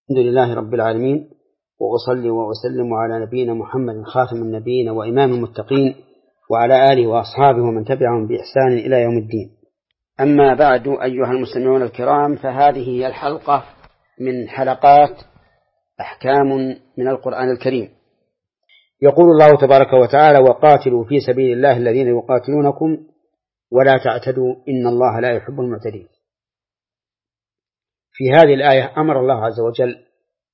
الحمد لله رب العالمين، وأصلي وأسلم على نبينا محمد خاتم النبيين وإمام المتقين وعلى آله وأصحابه ومن تبعهم بإحسان إلى يوم الدين. أما بعد، أيها المستمعون الكرام، فهذه هي الحلقة من حلقات أحكام من القرآن الكريم. يقول الله تبارك وتعالى: وقاتلوا في سبيل الله الذين يقاتلونكم ولا تعتدوا إن الله لا يحب المعتدين. في هذه الآية أمر الله عز وجل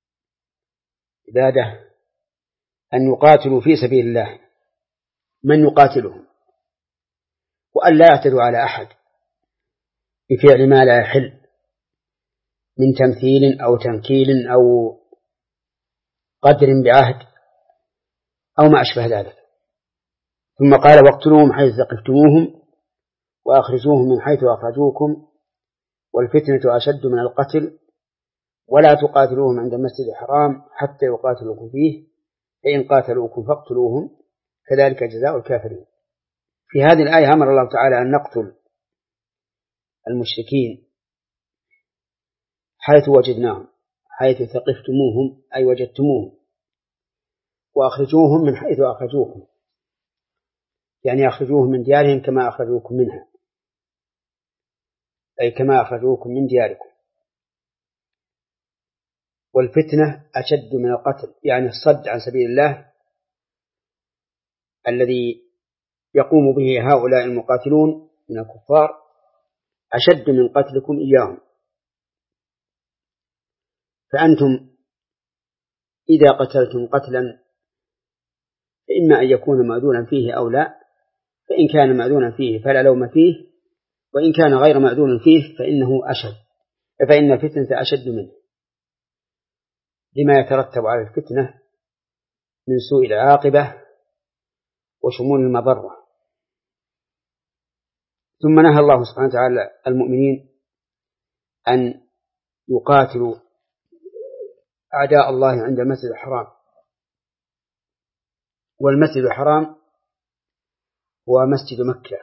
عباده أن يقاتلوا في سبيل الله من يقاتلهم، وأن لا يعتدوا على أحد بفعل ما لا يحل من تمثيل أو تنكيل أو قدر بعهد أو ما أشبه ذلك. ثم قال: واقتلوهم حيث ثقفتموهم وأخرجوهم من حيث أخرجوكم والفتنة أشد من القتل ولا تقاتلوهم عند المسجد الحرام حتى يقاتلوكم فيه فإن قاتلوكم فاقتلوهم كذلك جزاء الكافرين. في هذه الآية أمر الله تعالى أن نقتل المشركين حيث وجدناهم، حيث ثقفتموهم أي وجدتموهم، وأخرجوهم من حيث أخرجوكم، يعني أخرجوهم من ديارهم كما أخرجوكم منها، أي كما أخرجوكم من دياركم. والفتنة أشد من القتل، يعني الصد عن سبيل الله الذي يقوم به هؤلاء المقاتلون من الكفار أشد من قتلكم إياهم. فأنتم إذا قتلتم قتلا فإما أن يكون مأذونا فيه أو لا، فإن كان مأذونا فيه فلا لوم فيه، وإن كان غير مأذون فيه فإنه أشد، فإن الفتنة أشد منه لما يترتب على الفتنة من سوء العاقبة وشمول المضرة. ثم نهى الله سبحانه وتعالى المؤمنين أن يقاتلوا أعداء الله عند المسجد الحرام، والمسجد الحرام هو مسجد مكة،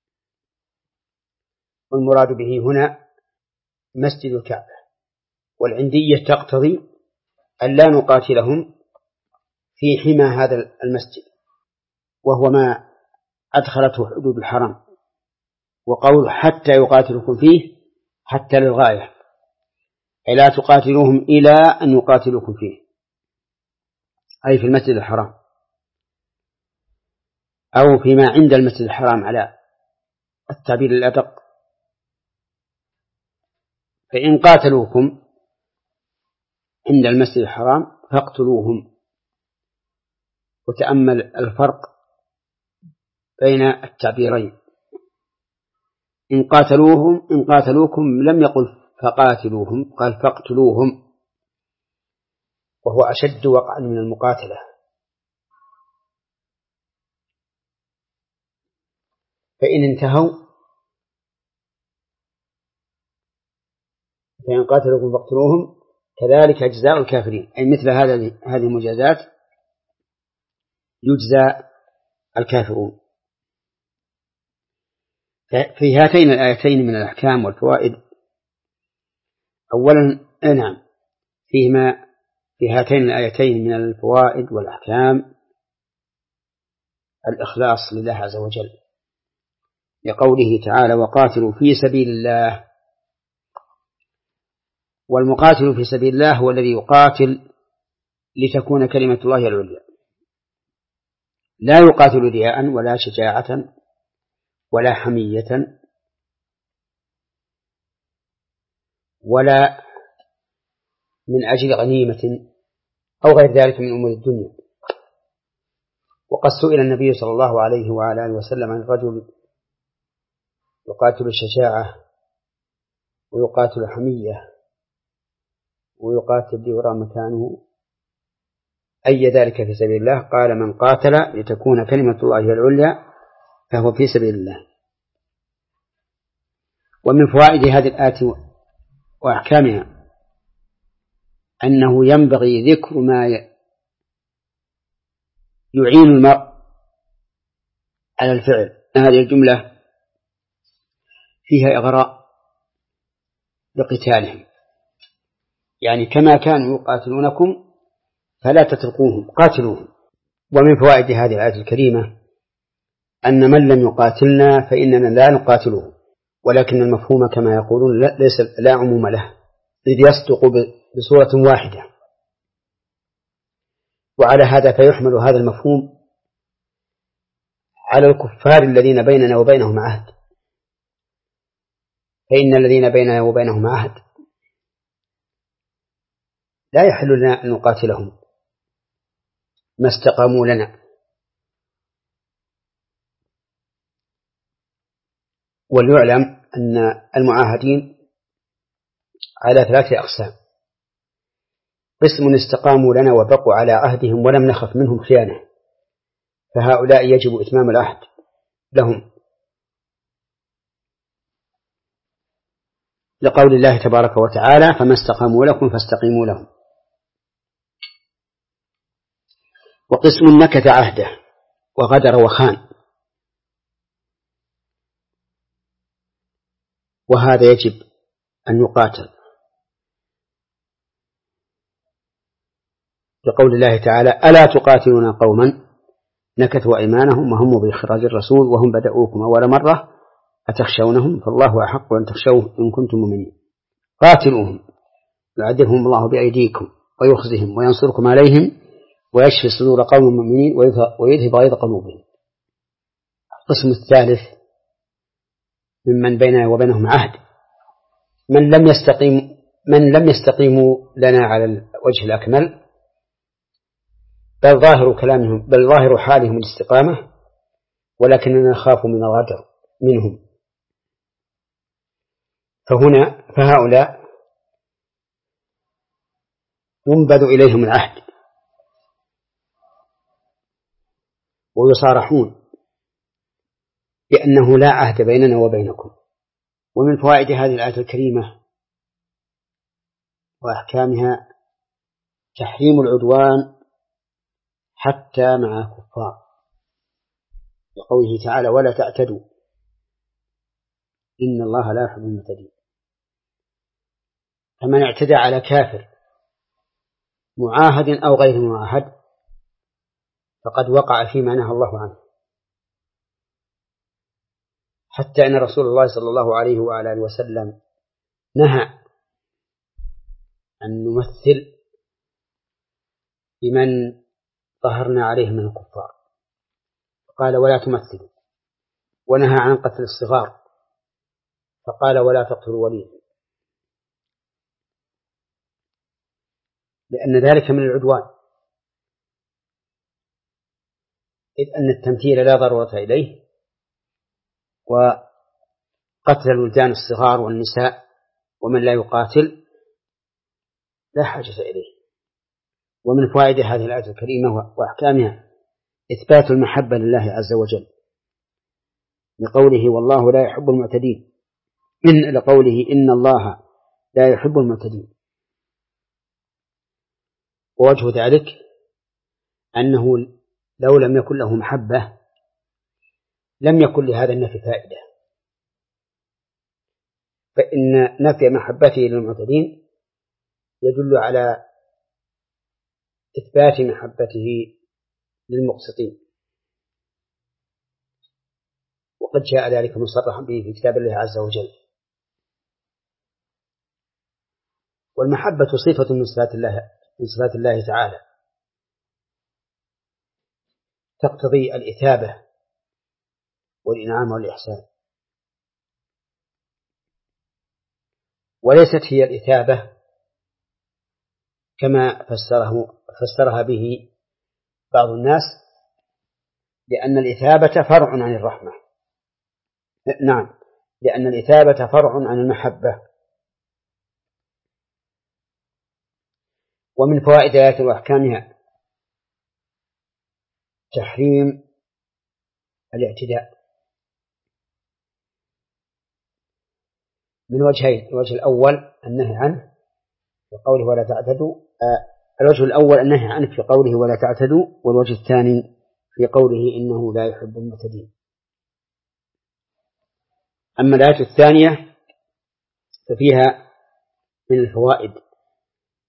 والمراد به هنا مسجد الكعبة. والعندية تقتضي أن لا نقاتلهم في حمى هذا المسجد، وهو ما أدخلته حدود الحرم، وقول حتى يقاتلكم فيه حتى للغاية، أي لا تقاتلوهم إلى أن يقاتلوكم فيه، أي في المسجد الحرام أو فيما عند المسجد الحرام على التعبير الأدق. فإن قاتلوكم عند المسجد الحرام فاقتلوهم. وتأمل الفرق بين التعبيرين: إن قاتلوكم لم يقل فقاتلوهم، قال فاقتلوهم، وهو أشد وقعا من المقاتلة. فإن انتهوا فإن قاتلوكم فاقتلوهم كذلك جزاء الكافرين، أي مثل هذه المجازات يجزى الكافرون. في هاتين الآيتين من الأحكام والفوائد: أولا نعم، فيهما في هاتين الآيتين من الفوائد والأحكام الإخلاص لله عز وجل، لقوله تعالى: وقاتلوا في سبيل الله. والمقاتل في سبيل الله هو الذي يقاتل لتكون كلمة الله العليا، لا يقاتل رياء ولا شجاعة ولا حمية ولا من أجل غنيمة أو غير ذلك من أمور الدنيا. وقد سئل النبي صلى الله عليه وعلى آله وسلم عن رجل يقاتل الشجاعة ويقاتل حمية ويقاتل ليرى مكانه، أي ذلك في سبيل الله؟ قال: من قاتل لتكون كلمة الله هي العليا فهو في سبيل الله. ومن فوائد هذه الآية وأحكامها أنه ينبغي ذكر ما يعين المرء على الفعل. هذه الجملة فيها إغراء بقتالهم، يعني كما كانوا يقاتلونكم فلا تتركوهم، قاتلوهم. ومن فوائد هذه الآية الكريمة أن من لم يقاتلنا فإننا لا نقاتله، ولكن المفهوم كما يقولون لا عموم له، إذ يصدق بصورة واحدة. وعلى هذا فيحمل هذا المفهوم على الكفار الذين بيننا وبينهم عهد، فإن الذين بيننا وبينهم عهد لا يحل لنا أن نقاتلهم ما استقاموا لنا. وليعلم أن المعاهدين على 3 أقسام: قسم استقاموا لنا وبقوا على عهدهم ولم نخف منهم خيانة، فهؤلاء يجب إتمام العهد لهم، لقول الله تبارك وتعالى: فما استقاموا لكم فاستقيموا لهم. وقسم نكث عهده وغدر وخان، وهذا يجب أن يقاتل، لقول الله تعالى: ألا تقاتلون قوما نكثوا أيمانهم وهموا بإخراج الرسول وهم بدأوكم أول مرة أتخشونهم فالله أحق أن تخشوه إن كنتم مؤمنين. قاتلوهم يعذبهم الله بأيديكم ويخزهم وينصركم عليهم ويشفي صدور قوم مؤمنين ويذهب غيظ قلوبهم. القسم الثالث ممن بيننا وبينهم عهد: من لم يستقيموا لنا على الوجه الأكمل، بل ظاهر حالهم الاستقامة، ولكننا نخاف من الغدر منهم. فهؤلاء ينبذ إليهم العهد ويصارحون بأنه لا عهد بيننا وبينكم. ومن فوائد هذه الآية الكريمة وأحكامها تحريم العدوان حتى مع الكفار، لقوله تعالى: ولا تعتدوا إن الله لا يحب المعتدين. فمن اعتدى على كافر معاهد أو غير معاهد فقد وقع فيما نهى الله عنه، حتى أن رسول الله صلى الله عليه وعلى آله وسلم نهى أن نمثل بمن ظهرنا عليه من الكفار، فقال: ولا تمثلوا. ونهى عن قتل الصغار، فقال: ولا تقتلوا وليدا، لأن ذلك من العدوان، إذ أن التمثيل لا ضرورة إليه، وقتل الولدان الصغار والنساء ومن لا يقاتل لا حاجة إليه. ومن فوائد هذه الآية الكريمة وأحكامها إثبات المحبة لله عز وجل، لقوله: والله لا يحب المعتدين، لقوله: إن الله لا يحب المعتدين. ووجه ذلك أنه لو لم يكن له محبة لم يكن لهذا النفي فائدة، فإن نفي محبته للمعتدين يدل على إثبات محبته للمقسطين، وقد جاء ذلك مصرحا به في كتاب الله عز وجل. والمحبة صفة من صفات الله تعالى، تقتضي الإثابة والإنعام والإحسان، وليست هي الإثابة كما فسرها به بعض الناس، لأن الإثابة فرع عن الرحمة. نعم، لأن الإثابة فرع عن المحبة. ومن فوائد آيات وأحكامها تحريم الاعتداء من وجهين: الوجه الأول النهي عنه في قوله ولا تعتدوا، الوجه الأول النهي عنه في قوله ولا تعتدوا، والوجه الثاني في قوله إنه لا يحب المعتدين. أما الآية الثانية ففيها من الفوائد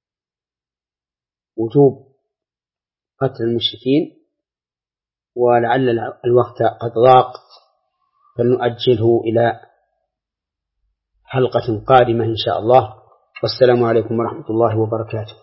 وجوب قتل المشركين، ولعل الوقت قد ضاق فلنؤجله إلى حلقة قادمة إن شاء الله. والسلام عليكم ورحمة الله وبركاته.